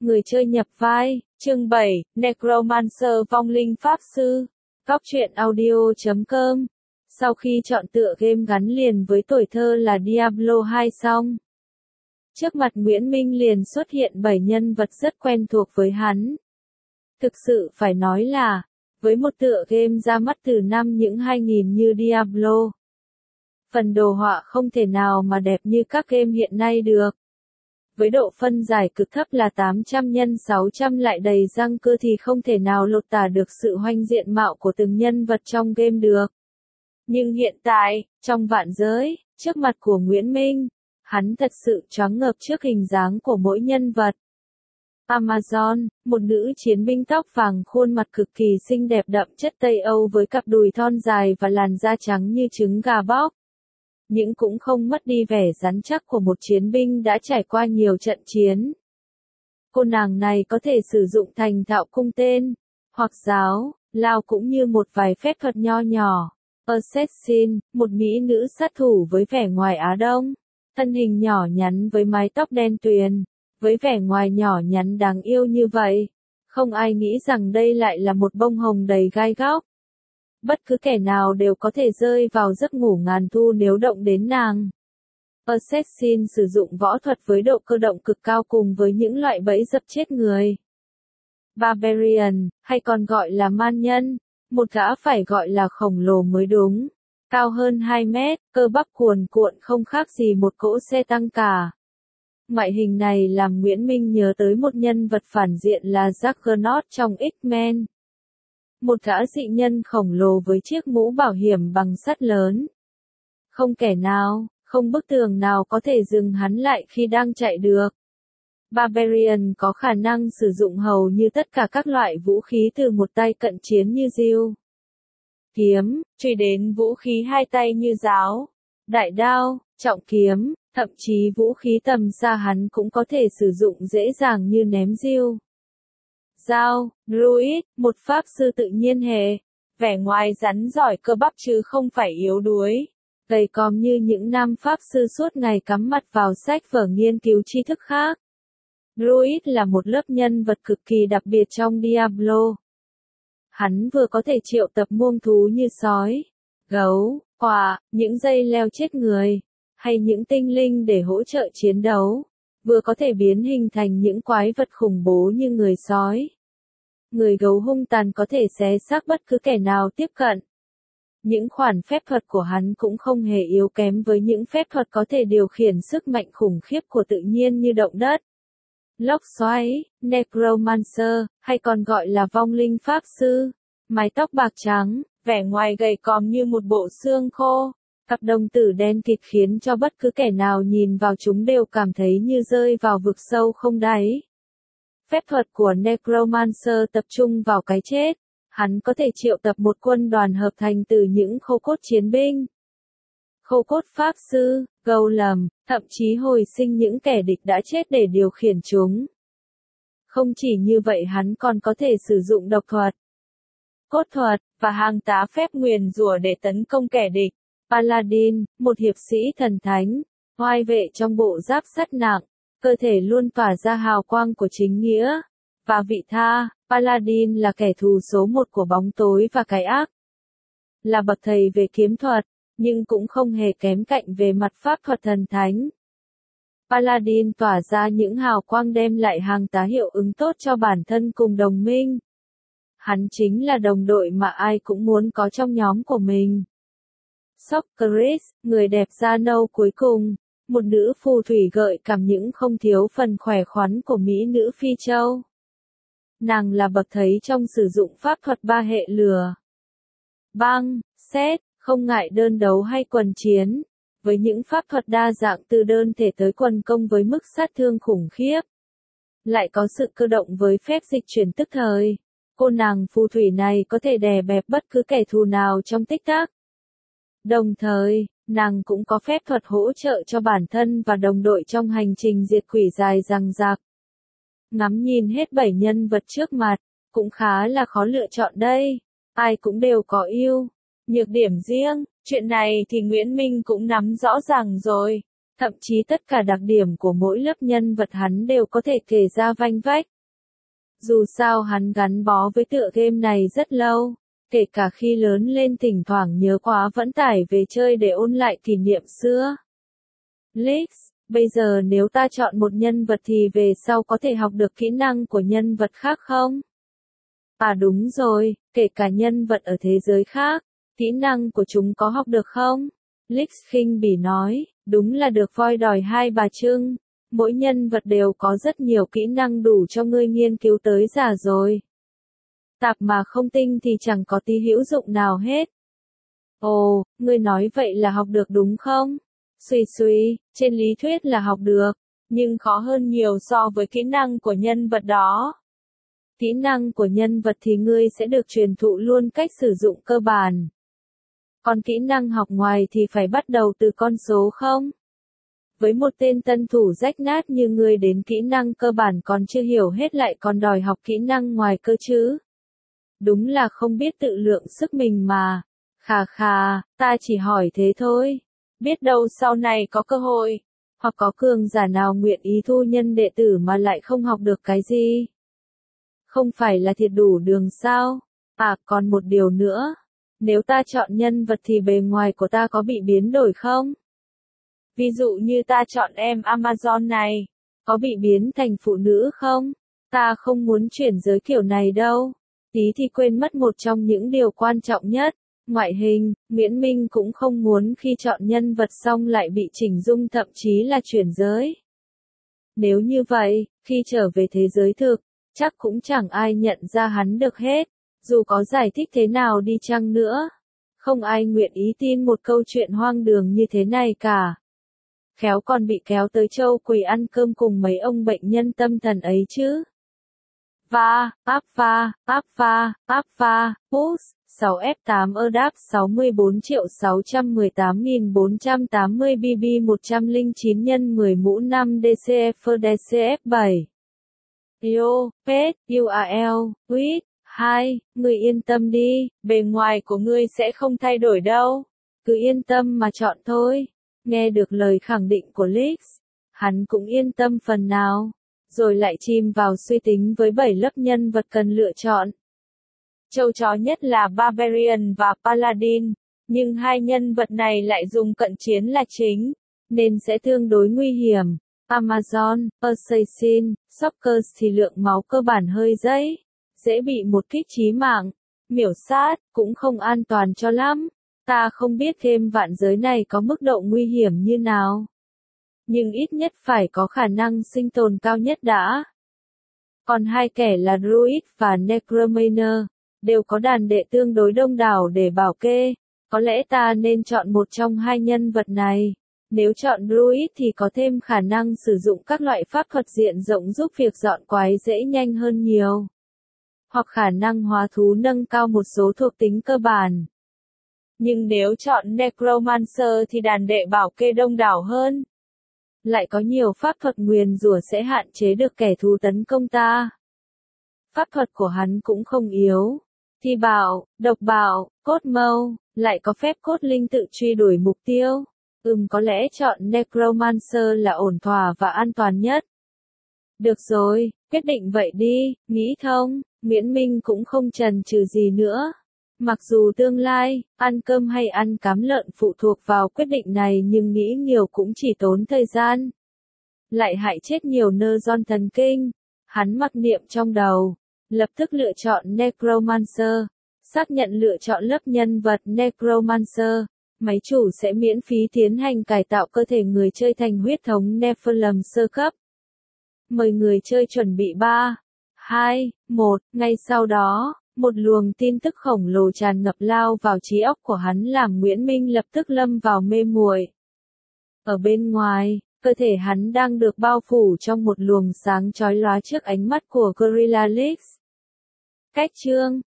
Người chơi nhập vai, chương 7, Necromancer vong linh pháp sư. Góc truyện audio.com. Sau khi chọn tựa game gắn liền với tuổi thơ là Diablo 2 xong, trước mặt Nguyễn Minh liền xuất hiện 7 nhân vật rất quen thuộc với hắn. Thực sự phải nói là, với một tựa game ra mắt từ năm những 2000 như Diablo, phần đồ họa không thể nào mà đẹp như các game hiện nay được. Với độ phân giải cực thấp là 800 x 600 lại đầy răng cưa thì không thể nào lột tả được sự hoành diện mạo của từng nhân vật trong game được. Nhưng hiện tại, trong vạn giới, trước mặt của Nguyễn Minh, hắn thật sự choáng ngợp trước hình dáng của mỗi nhân vật. Amazon, một nữ chiến binh tóc vàng khuôn mặt cực kỳ xinh đẹp đậm chất Tây Âu với cặp đùi thon dài và làn da trắng như trứng gà bóc. Nhưng cũng không mất đi vẻ rắn chắc của một chiến binh đã trải qua nhiều trận chiến. Cô nàng này có thể sử dụng thành thạo cung tên, hoặc giáo, lao cũng như một vài phép thuật nho nhỏ. Assassin, một mỹ nữ sát thủ với vẻ ngoài Á Đông, thân hình nhỏ nhắn với mái tóc đen tuyền, với vẻ ngoài nhỏ nhắn đáng yêu như vậy. Không ai nghĩ rằng đây lại là một bông hồng đầy gai góc. Bất cứ kẻ nào đều có thể rơi vào giấc ngủ ngàn thu nếu động đến nàng. Assassin sử dụng võ thuật với độ cơ động cực cao cùng với những loại bẫy dập chết người. Barbarian, hay còn gọi là man nhân, một gã phải gọi là khổng lồ mới đúng. Cao hơn 2 mét, cơ bắp cuồn cuộn không khác gì một cỗ xe tăng cả. Ngoại hình này làm Nguyễn Minh nhớ tới một nhân vật phản diện là Juggernaut trong X-Men. Một gã dị nhân khổng lồ với chiếc mũ bảo hiểm bằng sắt lớn. Không kẻ nào, không bức tường nào có thể dừng hắn lại khi đang chạy được. Barbarian có khả năng sử dụng hầu như tất cả các loại vũ khí từ một tay cận chiến như diêu, kiếm, truy đến vũ khí hai tay như giáo, đại đao, trọng kiếm, thậm chí vũ khí tầm xa hắn cũng có thể sử dụng dễ dàng như ném diêu. Dao, Druid, một pháp sư tự nhiên hệ, vẻ ngoài rắn giỏi cơ bắp chứ không phải yếu đuối. Gầy còm như những nam pháp sư suốt ngày cắm mặt vào sách vở nghiên cứu tri thức khác. Druid là một lớp nhân vật cực kỳ đặc biệt trong Diablo. Hắn vừa có thể triệu tập muông thú như sói, gấu, quạ, những dây leo chết người, hay những tinh linh để hỗ trợ chiến đấu, vừa có thể biến hình thành những quái vật khủng bố như người sói. Người gấu hung tàn có thể xé xác bất cứ kẻ nào tiếp cận. Những khoản phép thuật của hắn cũng không hề yếu kém với những phép thuật có thể điều khiển sức mạnh khủng khiếp của tự nhiên như động đất, lốc xoáy, Necromancer, hay còn gọi là vong linh pháp sư. Mái tóc bạc trắng, vẻ ngoài gầy còm như một bộ xương khô, cặp đồng tử đen kịt khiến cho bất cứ kẻ nào nhìn vào chúng đều cảm thấy như rơi vào vực sâu không đáy. Phép thuật của Necromancer tập trung vào cái chết. Hắn có thể triệu tập một quân đoàn hợp thành từ những khô cốt chiến binh, khô cốt pháp sư, golem, thậm chí hồi sinh những kẻ địch đã chết để điều khiển chúng. Không chỉ như vậy hắn còn có thể sử dụng độc thuật, cốt thuật, và hàng tá phép nguyền rủa để tấn công kẻ địch. Paladin, một hiệp sĩ thần thánh, oai vệ trong bộ giáp sắt nặng, cơ thể luôn tỏa ra hào quang của chính nghĩa, và vị tha. Paladin là kẻ thù số một của bóng tối và cái ác. Là bậc thầy về kiếm thuật, nhưng cũng không hề kém cạnh về mặt pháp thuật thần thánh. Paladin tỏa ra những hào quang đem lại hàng tá hiệu ứng tốt cho bản thân cùng đồng minh. Hắn chính là đồng đội mà ai cũng muốn có trong nhóm của mình. Sorceress, người đẹp da nâu cuối cùng, một nữ phù thủy gợi cảm những không thiếu phần khỏe khoắn của mỹ nữ Phi Châu. Nàng là bậc thầy trong sử dụng pháp thuật ba hệ lửa, băng, sét, không ngại đơn đấu hay quần chiến, với những pháp thuật đa dạng từ đơn thể tới quần công với mức sát thương khủng khiếp. Lại có sự cơ động với phép dịch chuyển tức thời. Cô nàng phù thủy này có thể đè bẹp bất cứ kẻ thù nào trong tích tắc. Đồng thời, nàng cũng có phép thuật hỗ trợ cho bản thân và đồng đội trong hành trình diệt quỷ dài dằng dặc. Ngắm nhìn hết 7 nhân vật trước mặt, cũng khá là khó lựa chọn đây. Ai cũng đều có ưu nhược điểm riêng, chuyện này thì Nguyễn Minh cũng nắm rõ ràng rồi. Thậm chí tất cả đặc điểm của mỗi lớp nhân vật hắn đều có thể kể ra vanh vách. Dù sao hắn gắn bó với tựa game này rất lâu, kể cả khi lớn lên thỉnh thoảng nhớ quá vẫn tải về chơi để ôn lại kỷ niệm xưa. Lex, bây giờ nếu ta chọn một nhân vật thì về sau có thể học được kỹ năng của nhân vật khác không? À đúng rồi, kể cả nhân vật ở thế giới khác, kỹ năng của chúng có học được không? Lex khinh bỉ nói, đúng là được voi đòi hai bà trưng. Mỗi nhân vật đều có rất nhiều kỹ năng đủ cho ngươi nghiên cứu tới già rồi. Tạp mà không tinh thì chẳng có tí hữu dụng nào hết. Ồ, ngươi nói vậy là học được đúng không? Suy, trên lý thuyết là học được, nhưng khó hơn nhiều so với kỹ năng của nhân vật đó. Kỹ năng của nhân vật thì ngươi sẽ được truyền thụ luôn cách sử dụng cơ bản. Còn kỹ năng học ngoài thì phải bắt đầu từ con số không? Với một tên tân thủ rách nát như ngươi đến kỹ năng cơ bản còn chưa hiểu hết lại còn đòi học kỹ năng ngoài cơ chứ? Đúng là không biết tự lượng sức mình mà. Khà, ta chỉ hỏi thế thôi. Biết đâu sau này có cơ hội, hoặc có cường giả nào nguyện ý thu nhân đệ tử mà lại không học được cái gì. Không phải là thiệt đủ đường sao? À, còn một điều nữa. Nếu ta chọn nhân vật thì bề ngoài của ta có bị biến đổi không? Ví dụ như ta chọn em Amazon này, có bị biến thành phụ nữ không? Ta không muốn chuyển giới kiểu này đâu. Tí thì quên mất một trong những điều quan trọng nhất. Ngoại hình, Nguyễn Minh cũng không muốn khi chọn nhân vật xong lại bị chỉnh dung thậm chí là chuyển giới. Nếu như vậy, khi trở về thế giới thực, chắc cũng chẳng ai nhận ra hắn được hết, dù có giải thích thế nào đi chăng nữa. Không ai nguyện ý tin một câu chuyện hoang đường như thế này cả. Khéo còn bị kéo tới Châu Quỳ ăn cơm cùng mấy ông bệnh nhân tâm thần ấy chứ. Push, 6F8 ERDAP 64.618.480 BB 109 x 10 mũ 5 DCF DCF7. Yo, Pet, URL, Quýt, 2, ngươi yên tâm đi, bề ngoài của ngươi sẽ không thay đổi đâu. Cứ yên tâm mà chọn thôi. Nghe được lời khẳng định của Lex, hắn cũng yên tâm phần nào, rồi lại chìm vào suy tính với 7 lớp nhân vật cần lựa chọn. Châu chó nhất là Barbarian và Paladin, nhưng hai nhân vật này lại dùng cận chiến là chính, nên sẽ tương đối nguy hiểm. Amazon, Assassin, Shockers thì lượng máu cơ bản hơi dễ bị một kích chí mạng. Miểu sát, cũng không an toàn cho lắm. Ta không biết game vạn giới này có mức độ nguy hiểm như nào. Nhưng ít nhất phải có khả năng sinh tồn cao nhất đã. Còn hai kẻ là Druid và Necromancer, đều có đàn đệ tương đối đông đảo để bảo kê. Có lẽ ta nên chọn một trong hai nhân vật này. Nếu chọn Druid thì có thêm khả năng sử dụng các loại pháp thuật diện rộng giúp việc dọn quái dễ nhanh hơn nhiều. Hoặc khả năng hóa thú nâng cao một số thuộc tính cơ bản. Nhưng nếu chọn Necromancer thì đàn đệ bảo kê đông đảo hơn. Lại có nhiều pháp thuật nguyền rủa sẽ hạn chế được kẻ thù tấn công ta. Pháp thuật của hắn cũng không yếu. Thi bảo, độc bảo, cốt mâu, lại có phép cốt linh tự truy đuổi mục tiêu. Có lẽ chọn Necromancer là ổn thỏa và an toàn nhất. Được rồi, quyết định vậy đi, nghĩ thông, Nguyễn Minh cũng không chần chừ gì nữa. Mặc dù tương lai, ăn cơm hay ăn cám lợn phụ thuộc vào quyết định này nhưng nghĩ nhiều cũng chỉ tốn thời gian. Lại hại chết nhiều neuron thần kinh. Hắn mặc niệm trong đầu, lập tức lựa chọn Necromancer. Xác nhận lựa chọn lớp nhân vật Necromancer. Máy chủ sẽ miễn phí tiến hành cải tạo cơ thể người chơi thành huyết thống Nephilim sơ cấp. Mời người chơi chuẩn bị 3, 2, 1, ngay sau đó. Một luồng tin tức khổng lồ tràn ngập lao vào trí óc của hắn làm Nguyễn Minh lập tức lâm vào mê muội. Ở bên ngoài, cơ thể hắn đang được bao phủ trong một luồng sáng chói lóa trước ánh mắt của Gorilla Lex. Cách chương